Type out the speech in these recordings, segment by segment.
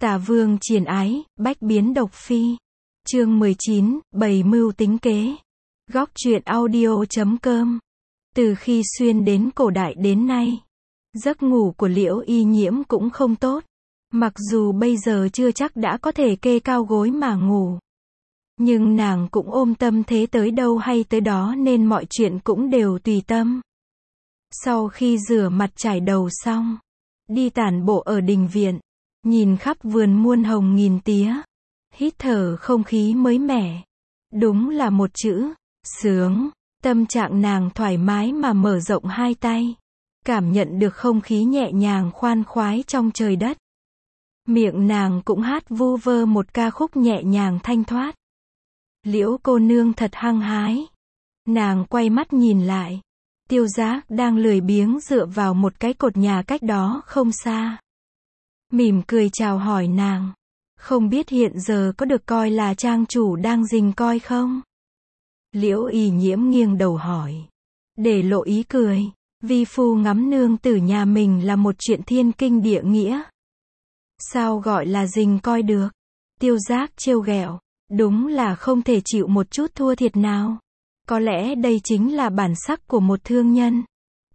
Tả Vương Triền Ái, bách biến độc phi. Chương 19, bày mưu tính kế. Góc truyện audio.com. Từ khi xuyên đến cổ đại đến nay, giấc ngủ của Liễu Y Nhiễm cũng không tốt. Mặc dù bây giờ chưa chắc đã có thể kê cao gối mà ngủ, nhưng nàng cũng ôm tâm thế tới đâu hay tới đó nên mọi chuyện cũng đều tùy tâm. Sau khi rửa mặt chải đầu xong, đi tản bộ ở đình viện, nhìn khắp vườn muôn hồng nghìn tía, hít thở không khí mới mẻ. Đúng là một chữ, sướng. Tâm trạng nàng thoải mái mà mở rộng hai tay, cảm nhận được không khí nhẹ nhàng khoan khoái trong trời đất. Miệng nàng cũng hát vu vơ một ca khúc nhẹ nhàng thanh thoát. Liễu cô nương thật hăng hái. Nàng quay mắt nhìn lại, Tiêu Giác đang lười biếng dựa vào một cái cột nhà cách đó không xa. Mỉm cười chào hỏi nàng. Không biết hiện giờ có được coi là trang chủ đang rình coi không? Liễu Y Nhiễm nghiêng đầu hỏi, để lộ ý cười. Vi phu ngắm nương tử nhà mình là một chuyện thiên kinh địa nghĩa, sao gọi là rình coi được? Tiêu Giác trêu ghẹo, đúng là không thể chịu một chút thua thiệt nào. Có lẽ đây chính là bản sắc của một thương nhân.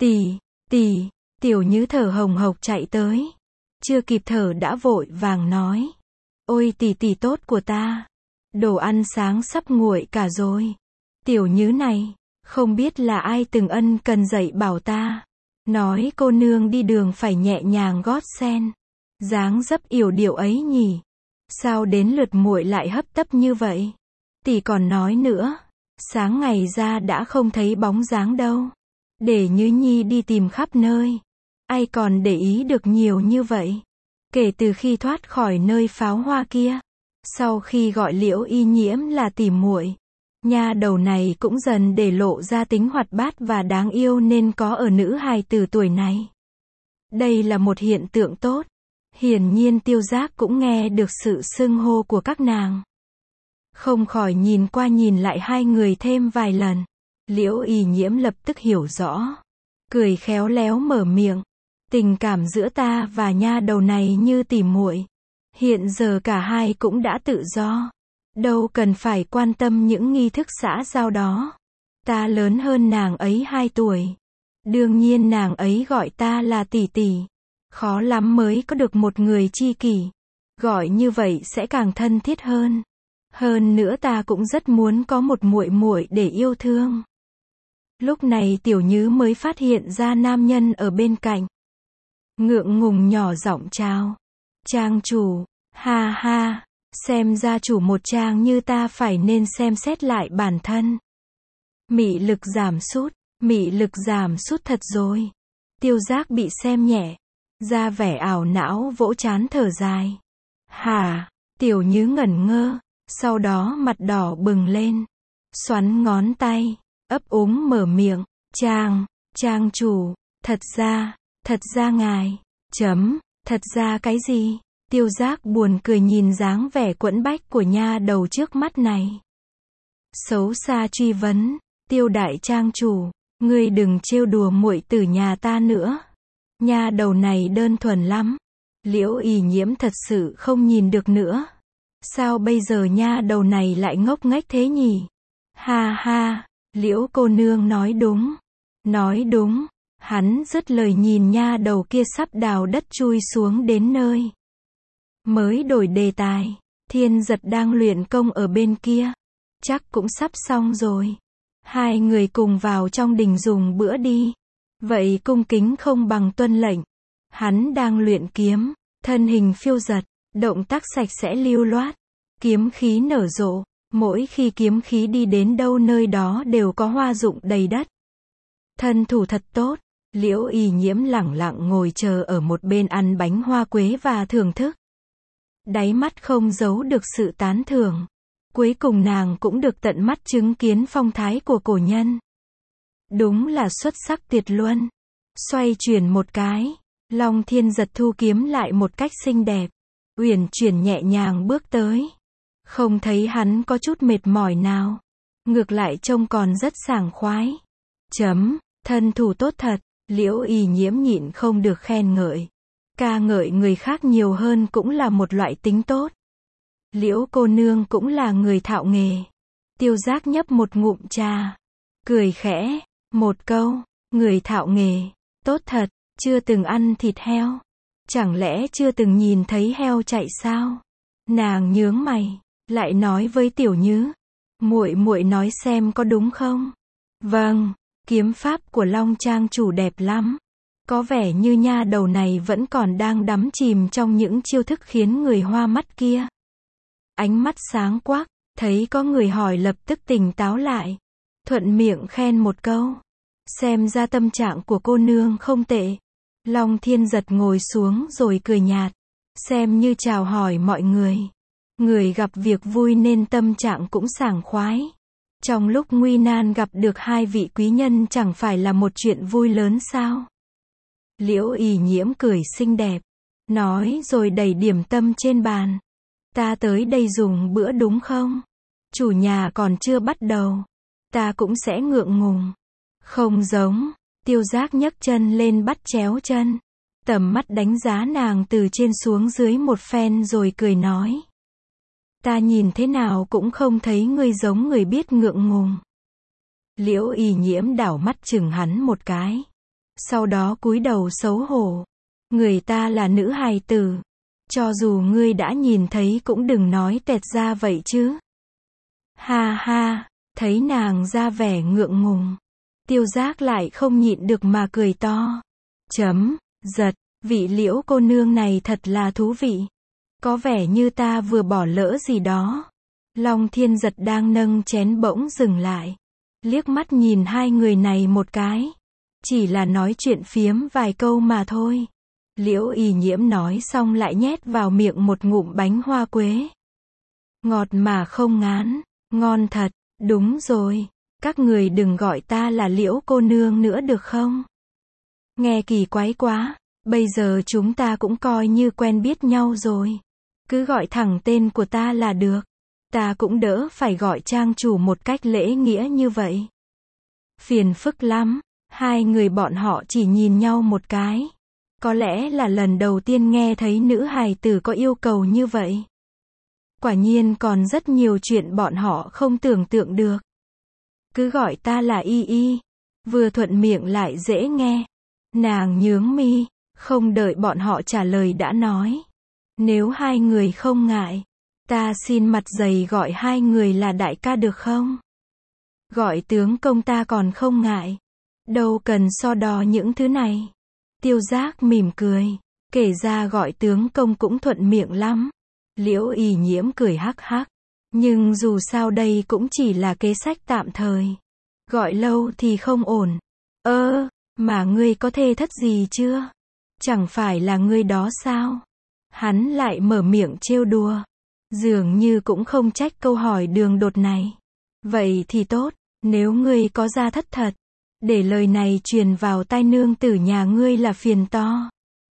Tỷ, Tiểu Nhứ thở hồng hộc chạy tới, chưa kịp thở đã vội vàng nói, ôi tỷ tốt của ta, đồ ăn sáng sắp nguội cả rồi. Tiểu Nhứ này, không biết là ai từng ân cần dạy bảo ta, nói cô nương đi đường phải nhẹ nhàng gót sen, dáng dấp yểu điệu ấy nhỉ. Sao đến lượt muội lại hấp tấp như vậy? Tỷ còn nói nữa, sáng ngày ra đã không thấy bóng dáng đâu, để Nhứ nhi đi tìm khắp nơi, ai còn để ý được nhiều như vậy. Kể từ khi thoát khỏi nơi pháo hoa kia, sau khi gọi Liễu Y Nhiễm là tỷ muội, nha đầu này cũng dần để lộ ra tính hoạt bát và đáng yêu nên có ở nữ hài tử tuổi này. Đây là một hiện tượng tốt. Hiển nhiên Tiêu Giác cũng nghe được sự xưng hô của các nàng, không khỏi nhìn qua nhìn lại hai người thêm vài lần. Liễu Y Nhiễm lập tức hiểu rõ, cười khéo léo mở miệng, tình cảm giữa ta và nha đầu này như tỉ muội. Hiện giờ cả hai cũng đã tự do, đâu cần phải quan tâm những nghi thức xã giao đó. Ta lớn hơn nàng ấy 2 tuổi, đương nhiên nàng ấy gọi ta là tỷ tỷ. Khó lắm mới có được một người tri kỷ, gọi như vậy sẽ càng thân thiết hơn. Hơn nữa ta cũng rất muốn có một muội muội để yêu thương. Lúc này Tiểu Nhứ mới phát hiện ra nam nhân ở bên cạnh, ngượng ngùng nhỏ giọng chào, trang chủ. Ha ha, xem ra chủ một trang như ta phải nên xem xét lại bản thân. Mị lực giảm sút thật rồi. Tiêu Giác bị xem nhẹ, ra vẻ ảo não vỗ trán thở dài. Hả? Tiểu Nhứ ngẩn ngơ, sau đó mặt đỏ bừng lên, xoắn ngón tay, ấp úng mở miệng, trang chủ, thật ra ngài, thật ra cái gì? Tiêu Giác buồn cười nhìn dáng vẻ quẫn bách của nha đầu trước mắt này. Xấu xa truy vấn, Tiêu đại trang chủ, ngươi đừng trêu đùa muội tử nhà ta nữa. Nha đầu này đơn thuần lắm. Liễu Y Nhiễm thật sự không nhìn được nữa. Sao bây giờ nha đầu này lại ngốc nghếch thế nhỉ? Ha ha, Liễu cô nương nói đúng. Hắn dứt lời nhìn nha đầu kia sắp đào đất chui xuống đến nơi, mới đổi đề tài. Thiên Giật đang luyện công ở bên kia, chắc cũng sắp xong rồi. Hai người cùng vào trong đình dùng bữa đi. Vậy cung kính không bằng tuân lệnh. Hắn đang luyện kiếm, thân hình phiêu dật, động tác sạch sẽ lưu loát, kiếm khí nở rộ, mỗi khi kiếm khí đi đến đâu nơi đó đều có hoa rụng đầy đất. Thân thủ thật tốt. Liễu Y Nhiễm lẳng lặng ngồi chờ ở một bên ăn bánh hoa quế và thưởng thức. Đáy mắt không giấu được sự tán thưởng. Cuối cùng nàng cũng được tận mắt chứng kiến phong thái của cổ nhân. Đúng là xuất sắc tuyệt luân. Xoay chuyển một cái, Long Thiên Giật thu kiếm lại một cách xinh đẹp, uyển chuyển nhẹ nhàng bước tới. Không thấy hắn có chút mệt mỏi nào, ngược lại trông còn rất sảng khoái. Thân thủ tốt thật. Liễu Y Nhiễm nhịn không được khen ngợi. Ca ngợi người khác nhiều hơn cũng là một loại tính tốt. Liễu cô nương cũng là người thạo nghề. Tiêu Giác nhấp một ngụm trà, cười khẽ, một câu, người thạo nghề, tốt thật, chưa từng ăn thịt heo. Chẳng lẽ chưa từng nhìn thấy heo chạy sao? Nàng nhướng mày, lại nói với Tiểu Nhứ, muội muội nói xem có đúng không? Vâng, kiếm pháp của Long trang chủ đẹp lắm. Có vẻ như nha đầu này vẫn còn đang đắm chìm trong những chiêu thức khiến người hoa mắt kia. Ánh mắt sáng quắc, thấy có người hỏi lập tức tỉnh táo lại. Thuận miệng khen một câu. Xem ra tâm trạng của cô nương không tệ. Long Thiên Giật ngồi xuống rồi cười nhạt. Xem như chào hỏi mọi người. Người gặp việc vui nên tâm trạng cũng sảng khoái. Trong lúc nguy nan gặp được hai vị quý nhân chẳng phải là một chuyện vui lớn sao? Liễu Ỷ Nhiễm cười xinh đẹp. Nói rồi đẩy điểm tâm trên bàn. Ta tới đây dùng bữa đúng không? Chủ nhà còn chưa bắt đầu. Ta cũng sẽ ngượng ngùng. Không giống. Tiêu Giác nhấc chân lên bắt chéo chân. Tầm mắt đánh giá nàng từ trên xuống dưới một phen rồi cười nói. Ta nhìn thế nào cũng không thấy ngươi giống người biết ngượng ngùng. Liễu Ỷ Nhiễm đảo mắt chừng hắn một cái. Sau đó cúi đầu xấu hổ. Người ta là nữ hài tử. Cho dù ngươi đã nhìn thấy cũng đừng nói tẹt ra vậy chứ. Ha ha, thấy nàng ra vẻ ngượng ngùng. Tiêu Giác lại không nhịn được mà cười to. Giật, vị Liễu cô nương này thật là thú vị. Có vẻ như ta vừa bỏ lỡ gì đó. Long Thiên Giật đang nâng chén bỗng dừng lại. Liếc mắt nhìn hai người này một cái. Chỉ là nói chuyện phiếm vài câu mà thôi. Liễu Ỷ Nhiễm nói xong lại nhét vào miệng một ngụm bánh hoa quế. Ngọt mà không ngán, ngon thật, đúng rồi. Các người đừng gọi ta là Liễu cô nương nữa được không? Nghe kỳ quái quá, bây giờ chúng ta cũng coi như quen biết nhau rồi. Cứ gọi thẳng tên của ta là được. Ta cũng đỡ phải gọi trang chủ một cách lễ nghĩa như vậy. Phiền phức lắm, hai người bọn họ chỉ nhìn nhau một cái. Có lẽ là lần đầu tiên nghe thấy nữ hài tử có yêu cầu như vậy. Quả nhiên còn rất nhiều chuyện bọn họ không tưởng tượng được. Cứ gọi ta là Y Y. Vừa thuận miệng lại dễ nghe. Nàng nhướng mi, không đợi bọn họ trả lời đã nói. Nếu hai người không ngại, ta xin mặt dày gọi hai người là đại ca được không? Gọi tướng công ta còn không ngại. Đâu cần so đo những thứ này. Tiêu Giác mỉm cười. Kể ra gọi tướng công cũng thuận miệng lắm. Liễu Ỷ Nhiễm cười hắc hắc. Nhưng dù sao đây cũng chỉ là kế sách tạm thời. Gọi lâu thì không ổn. Mà ngươi có thê thất gì chưa? Chẳng phải là ngươi đó sao? Hắn lại mở miệng trêu đùa. Dường như cũng không trách câu hỏi đường đột này. Vậy thì tốt, nếu ngươi có gia thất thật. Để lời này truyền vào tai nương tử nhà ngươi là phiền to.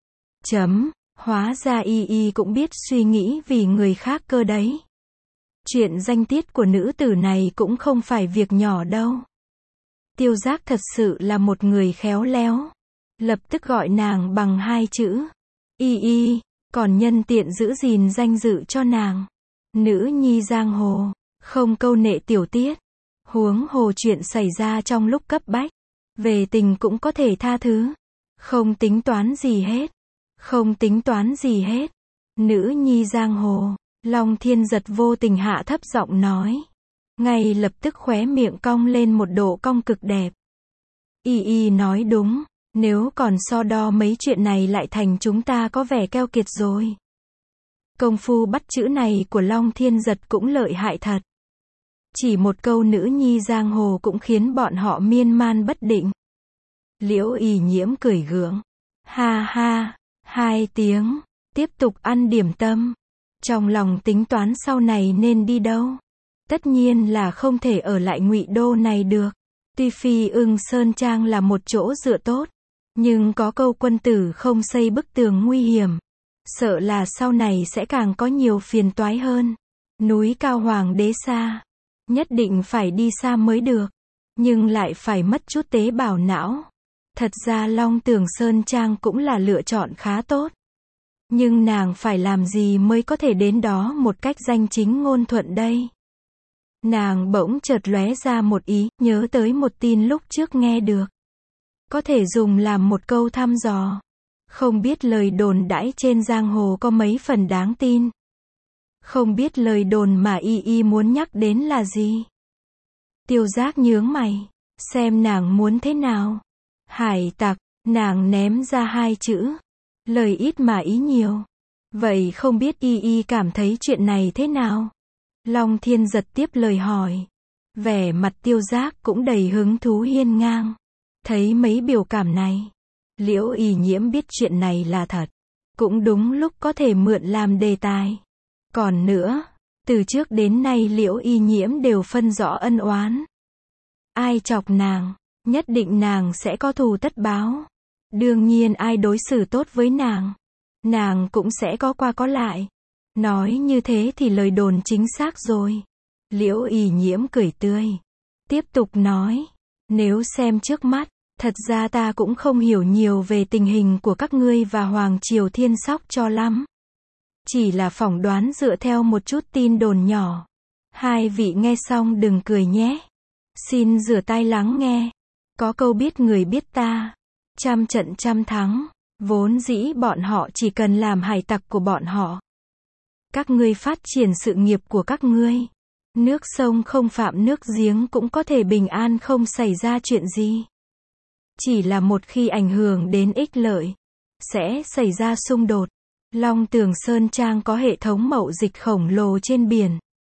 Hóa ra Y Y cũng biết suy nghĩ vì người khác cơ đấy. Chuyện danh tiết của nữ tử này cũng không phải việc nhỏ đâu. Tiêu Giác thật sự là một người khéo léo. Lập tức gọi nàng bằng hai chữ. Y Y, còn nhân tiện giữ gìn danh dự cho nàng. Nữ nhi giang hồ, không câu nệ tiểu tiết. Huống hồ chuyện xảy ra trong lúc cấp bách. Về tình cũng có thể tha thứ. Không tính toán gì hết. Không tính toán gì hết. Nữ nhi giang hồ. Long Thiên Giật vô tình hạ thấp giọng nói. Ngay lập tức khóe miệng cong lên một độ cong cực đẹp. Y Y nói đúng. Nếu còn so đo mấy chuyện này lại thành chúng ta có vẻ keo kiệt rồi. Công phu bắt chữ này của Long Thiên Giật cũng lợi hại thật. Chỉ một câu nữ nhi giang hồ cũng khiến bọn họ miên man bất định. Liễu Ỷ Nhiễm cười gượng. Ha ha, hai tiếng. Tiếp tục ăn điểm tâm. Trong lòng tính toán sau này nên đi đâu. Tất nhiên là không thể ở lại Ngụy Đô này được. Tuy Phi Ưng Sơn Trang là một chỗ dựa tốt. Nhưng có câu quân tử không xây bức tường nguy hiểm. Sợ là sau này sẽ càng có nhiều phiền toái hơn. Núi cao hoàng đế xa. Nhất định phải đi xa mới được. Nhưng lại phải mất chút tế bào não. Thật ra Long Tường Sơn Trang cũng là lựa chọn khá tốt. Nhưng nàng phải làm gì mới có thể đến đó một cách danh chính ngôn thuận đây? Nàng bỗng chợt lóe ra một ý, nhớ tới một tin lúc trước nghe được. Có thể dùng làm một câu thăm dò. Không biết lời đồn đãi trên giang hồ có mấy phần đáng tin. Không biết lời đồn mà y muốn nhắc đến là gì. Tiêu Giác nhướng mày, xem nàng muốn thế nào. Hải tặc, nàng ném ra hai chữ. Lời ít mà ý nhiều. Vậy không biết y cảm thấy chuyện này thế nào? Long Thiên Giật tiếp lời hỏi. Vẻ mặt Tiêu Giác cũng đầy hứng thú hiên ngang. Thấy mấy biểu cảm này, Liễu Y Nhiễm biết chuyện này là thật. Cũng đúng lúc có thể mượn làm đề tài. Còn nữa, từ trước đến nay Liễu Y Nhiễm đều phân rõ ân oán. Ai chọc nàng, nhất định nàng sẽ có thù tất báo. Đương nhiên ai đối xử tốt với nàng cũng sẽ có qua có lại. Nói như thế thì lời đồn chính xác rồi. Liễu Y Nhiễm cười tươi. Tiếp tục nói, nếu xem trước mắt, thật ra ta cũng không hiểu nhiều về tình hình của các ngươi và Hoàng Triều Thiên Sóc cho lắm. Chỉ là phỏng đoán dựa theo một chút tin đồn nhỏ. Hai vị nghe xong đừng cười nhé. Xin rửa tai lắng nghe. Có câu biết người biết ta. Trăm trận trăm thắng. Vốn dĩ bọn họ chỉ cần làm hải tặc của bọn họ. Các ngươi phát triển sự nghiệp của các ngươi. Nước sông không phạm nước giếng cũng có thể bình an không xảy ra chuyện gì. Chỉ là một khi ảnh hưởng đến ích lợi, sẽ xảy ra xung đột. Long Tường Sơn Trang có hệ thống mậu dịch khổng lồ trên biển.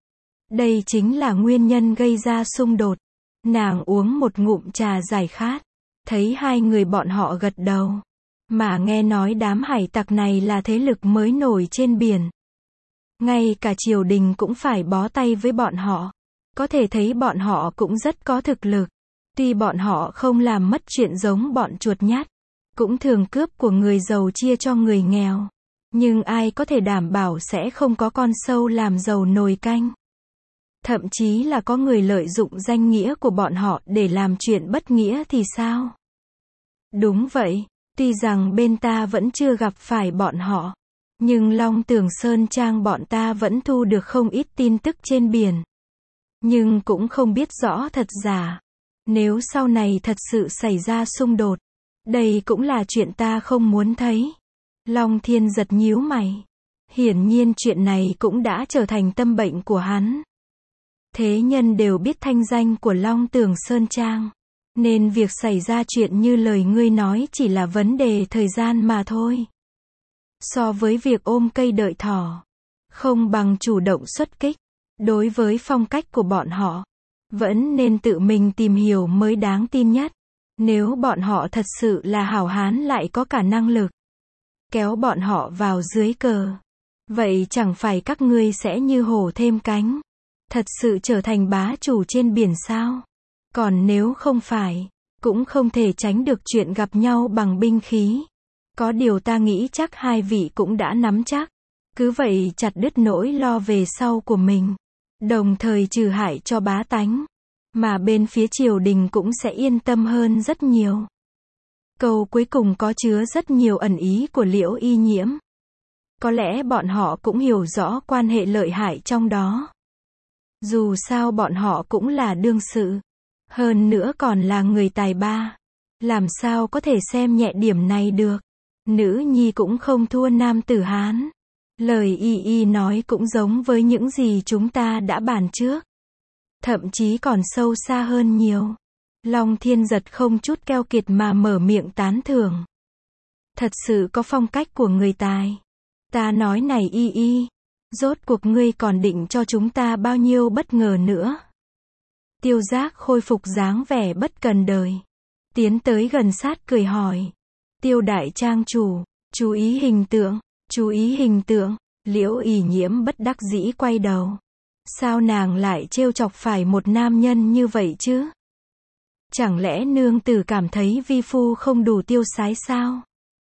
Đây chính là nguyên nhân gây ra xung đột. Nàng uống một ngụm trà giải khát. Thấy hai người bọn họ gật đầu. Mà nghe nói đám hải tặc này là thế lực mới nổi trên biển. Ngay cả triều đình cũng phải bó tay với bọn họ. Có thể thấy bọn họ cũng rất có thực lực. Tuy bọn họ không làm mất chuyện giống bọn chuột nhắt, cũng thường cướp của người giàu chia cho người nghèo. Nhưng ai có thể đảm bảo sẽ không có con sâu làm dầu nồi canh. Thậm chí là có người lợi dụng danh nghĩa của bọn họ để làm chuyện bất nghĩa thì sao? Đúng vậy, tuy rằng bên ta vẫn chưa gặp phải bọn họ. Nhưng Long Tường Sơn Trang bọn ta vẫn thu được không ít tin tức trên biển. Nhưng cũng không biết rõ thật giả. Nếu sau này thật sự xảy ra xung đột, đây cũng là chuyện ta không muốn thấy. Long Thiên Giật nhíu mày. Hiển nhiên chuyện này cũng đã trở thành tâm bệnh của hắn. Thế nhân đều biết thanh danh của Long Tường Sơn Trang. Nên việc xảy ra chuyện như lời ngươi nói chỉ là vấn đề thời gian mà thôi. So với việc ôm cây đợi thỏ, không bằng chủ động xuất kích. Đối với phong cách của bọn họ, vẫn nên tự mình tìm hiểu mới đáng tin nhất. Nếu bọn họ thật sự là hảo hán lại có cả năng lực kéo bọn họ vào dưới cờ, vậy chẳng phải các ngươi sẽ như hổ thêm cánh, thật sự trở thành bá chủ trên biển sao? Còn nếu không phải, cũng không thể tránh được chuyện gặp nhau bằng binh khí. Có điều ta nghĩ chắc hai vị cũng đã nắm chắc. Cứ vậy chặt đứt nỗi lo về sau của mình, đồng thời trừ hại cho bá tánh. Mà bên phía triều đình cũng sẽ yên tâm hơn rất nhiều. Câu cuối cùng có chứa rất nhiều ẩn ý của Liễu Y Nhiễm. Có lẽ bọn họ cũng hiểu rõ quan hệ lợi hại trong đó. Dù sao bọn họ cũng là đương sự. Hơn nữa còn là người tài ba. Làm sao có thể xem nhẹ điểm này được. Nữ nhi cũng không thua nam tử Hán. Lời y nói cũng giống với những gì chúng ta đã bàn trước. Thậm chí còn sâu xa hơn nhiều. Long Thiên Giật không chút keo kiệt mà mở miệng tán thưởng. Thật sự có phong cách của người tài. Ta nói này y, rốt cuộc ngươi còn định cho chúng ta bao nhiêu bất ngờ nữa. Tiêu Giác khôi phục dáng vẻ bất cần đời. Tiến tới gần sát cười hỏi. Tiêu đại trang chủ, chú ý hình tượng, chú ý hình tượng. Liễu Y Nhiễm bất đắc dĩ quay đầu. Sao nàng lại trêu chọc phải một nam nhân như vậy chứ? Chẳng lẽ nương tử cảm thấy vi phu không đủ tiêu sái sao?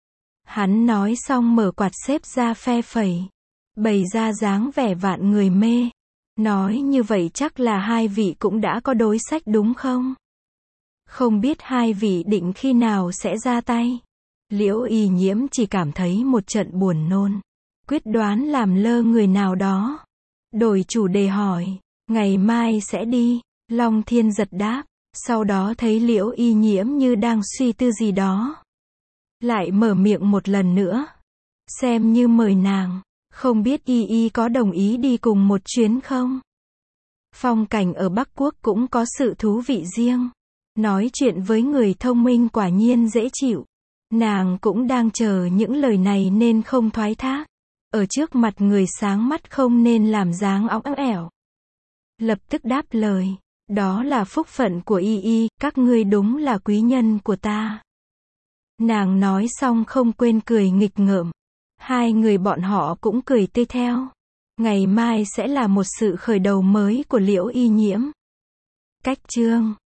Hắn nói xong mở quạt xếp ra phe phẩy, bày ra dáng vẻ vạn người mê. Nói như vậy chắc là hai vị cũng đã có đối sách đúng không? Không biết hai vị định khi nào sẽ ra tay? Liễu Y Nhiễm chỉ cảm thấy một trận buồn nôn. Quyết đoán làm lơ người nào đó. Đổi chủ đề hỏi, ngày mai sẽ đi. Long Thiên Giật đáp, sau đó thấy Liễu Y Nhiễm như đang suy tư gì đó. Lại mở miệng một lần nữa. Xem như mời nàng, không biết Y có đồng ý đi cùng một chuyến không? Phong cảnh ở Bắc Quốc cũng có sự thú vị riêng. Nói chuyện với người thông minh quả nhiên dễ chịu. Nàng cũng đang chờ những lời này nên không thoái thác. Ở trước mặt người sáng mắt không nên làm dáng óng ẻo. Lập tức đáp lời, đó là phúc phận của Y, các ngươi đúng là quý nhân của ta. Nàng nói xong không quên cười nghịch ngợm. Hai người bọn họ cũng cười tươi theo. Ngày mai sẽ là một sự khởi đầu mới của Liễu Y Nhiễm. Cách chương